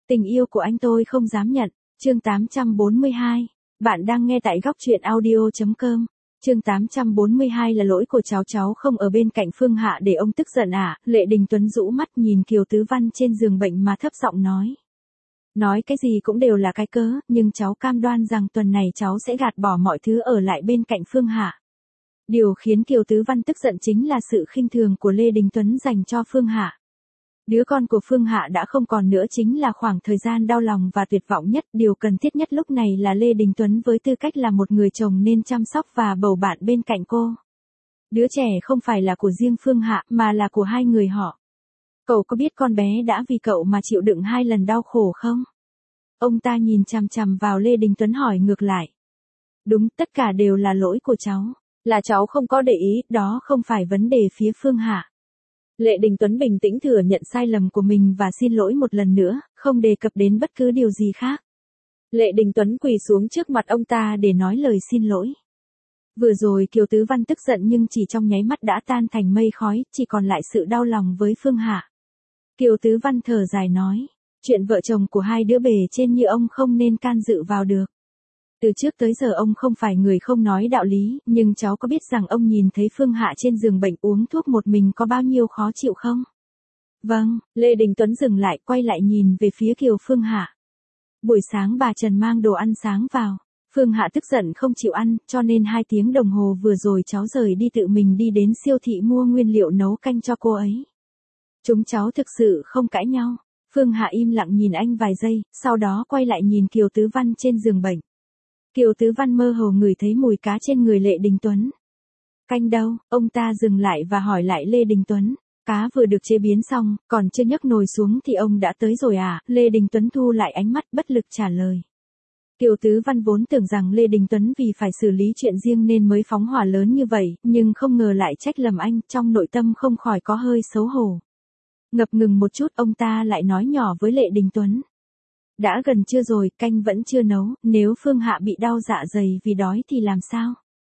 Tình yêu của anh tôi không dám nhận. Chương 842. Bạn đang nghe tại góc truyện audio.com. Chương 842 là lỗi của cháu không ở bên cạnh Phương Hạ để ông tức giận à? Lệ Đình Tuấn rũ mắt nhìn Kiều Tứ Văn trên giường bệnh mà thấp giọng nói. Nói cái gì cũng đều là cái cớ, nhưng cháu cam đoan rằng tuần này cháu sẽ gạt bỏ mọi thứ ở lại bên cạnh Phương Hạ. Điều khiến Kiều Tứ Văn tức giận chính là sự khinh thường của Lê Đình Tuấn dành cho Phương Hạ. Đứa con của Phương Hạ đã không còn nữa chính là khoảng thời gian đau lòng và tuyệt vọng nhất. Điều cần thiết nhất lúc này là Lê Đình Tuấn với tư cách là một người chồng nên chăm sóc và bầu bạn bên cạnh cô. Đứa trẻ không phải là của riêng Phương Hạ mà là của hai người họ. Cậu có biết con bé đã vì cậu mà chịu đựng 2 lần đau khổ không? Ông ta nhìn chằm chằm vào Lê Đình Tuấn hỏi ngược lại. Đúng, tất cả đều là lỗi của cháu. Là cháu không có để ý, đó không phải vấn đề phía Phương Hạ. Lệ Đình Tuấn bình tĩnh thừa nhận sai lầm của mình và xin lỗi một lần nữa, không đề cập đến bất cứ điều gì khác. Lệ Đình Tuấn quỳ xuống trước mặt ông ta để nói lời xin lỗi. Vừa rồi Kiều Tứ Văn tức giận nhưng chỉ trong nháy mắt đã tan thành mây khói, chỉ còn lại sự đau lòng với Phương Hạ. Kiều Tứ Văn thở dài nói, chuyện vợ chồng của hai đứa bề trên như ông không nên can dự vào được. Từ trước tới giờ ông không phải người không nói đạo lý, nhưng cháu có biết rằng ông nhìn thấy Phương Hạ trên giường bệnh uống thuốc một mình có bao nhiêu khó chịu không? Vâng, Lê Đình Tuấn dừng lại quay lại nhìn về phía Kiều Phương Hạ. Buổi sáng bà Trần mang đồ ăn sáng vào. Phương Hạ tức giận không chịu ăn, cho nên 2 tiếng đồng hồ vừa rồi cháu rời đi tự mình đi đến siêu thị mua nguyên liệu nấu canh cho cô ấy. Chúng cháu thực sự không cãi nhau. Phương Hạ im lặng nhìn anh vài giây, sau đó quay lại nhìn Kiều Tứ Văn trên giường bệnh. Kiều Tứ Văn mơ hồ ngửi thấy mùi cá trên người Lệ Đình Tuấn. Canh đâu? Ông ta dừng lại và hỏi lại Lê Đình Tuấn. Cá vừa được chế biến xong, còn chưa nhấc nồi xuống thì ông đã tới rồi à? Lê Đình Tuấn thu lại ánh mắt bất lực trả lời. Kiều Tứ Văn vốn tưởng rằng Lê Đình Tuấn vì phải xử lý chuyện riêng nên mới phóng hỏa lớn như vậy, nhưng không ngờ lại trách lầm anh, trong nội tâm không khỏi có hơi xấu hổ. Ngập ngừng một chút ông ta lại nói nhỏ với Lệ Đình Tuấn. Đã gần trưa rồi, canh vẫn chưa nấu, nếu Phương Hạ bị đau dạ dày vì đói thì làm sao?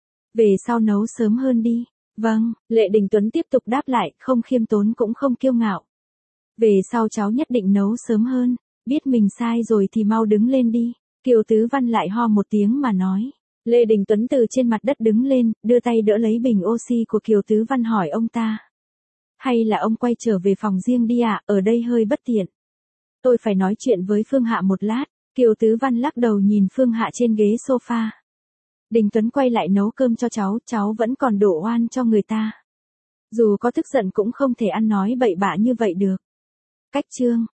Về sau nấu sớm hơn đi. Vâng, Lệ Đình Tuấn tiếp tục đáp lại, không khiêm tốn cũng không kiêu ngạo. Về sau cháu nhất định nấu sớm hơn, biết mình sai rồi thì mau đứng lên đi. Kiều Tứ Văn lại ho một tiếng mà nói. Lê Đình Tuấn từ trên mặt đất đứng lên, đưa tay đỡ lấy bình oxy của Kiều Tứ Văn hỏi ông ta. Hay là ông quay trở về phòng riêng đi ạ, ở đây hơi bất tiện. Tôi phải nói chuyện với Phương Hạ một lát. Kiều Tứ Văn lắc đầu nhìn Phương Hạ trên ghế sofa. Đình Tuấn quay lại nấu cơm cho cháu vẫn còn đổ oan cho người ta. Dù có tức giận cũng không thể ăn nói bậy bạ như vậy được. Cách chương.